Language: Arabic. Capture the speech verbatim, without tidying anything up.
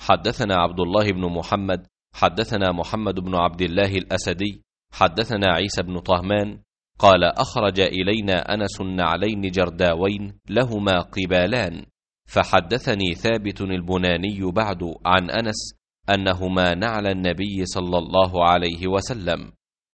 حدثنا عبد الله بن محمد حدثنا محمد بن عبد الله الأسدي حدثنا عيسى بن طهمان قال أخرج إلينا أنس نعلين جرداوين لهما قبالان، فحدثني ثابت البناني بعد عن أنس أنهما نعل النبي صلى الله عليه وسلم،